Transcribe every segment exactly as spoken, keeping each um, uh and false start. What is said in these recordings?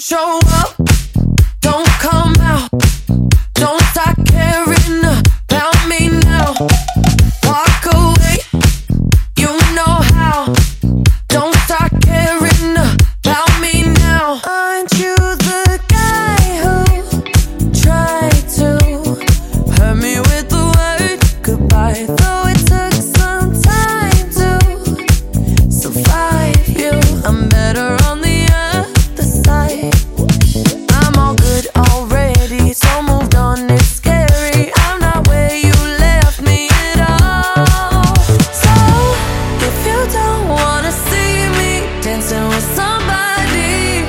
show up, don't come out, don't start caring about me now. Walk away, you know how, don't start caring about me now. Aren't you the guy who tried to hurt me with the word goodbye? Though it took some time to survive you, I'm better on the other side. I'm all good already, so moved on, it's scary. I'm not where you left me at all. So, if you don't wanna see me dancing with somebody,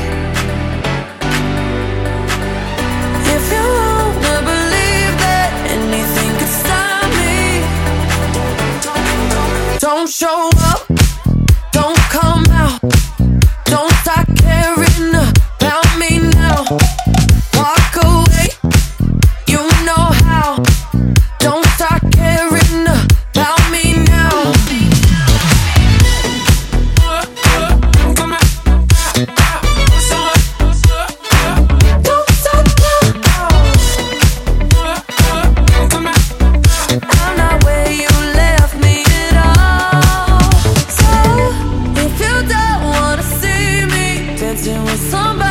if you wanna believe that anything could stop me, don't show up, don't come out, don't start caring about me now. Walk away, you know how, don't start caring about me now. Don't stop now. I'm not where you left me at all. So, if you don't wanna see me dancing with somebody,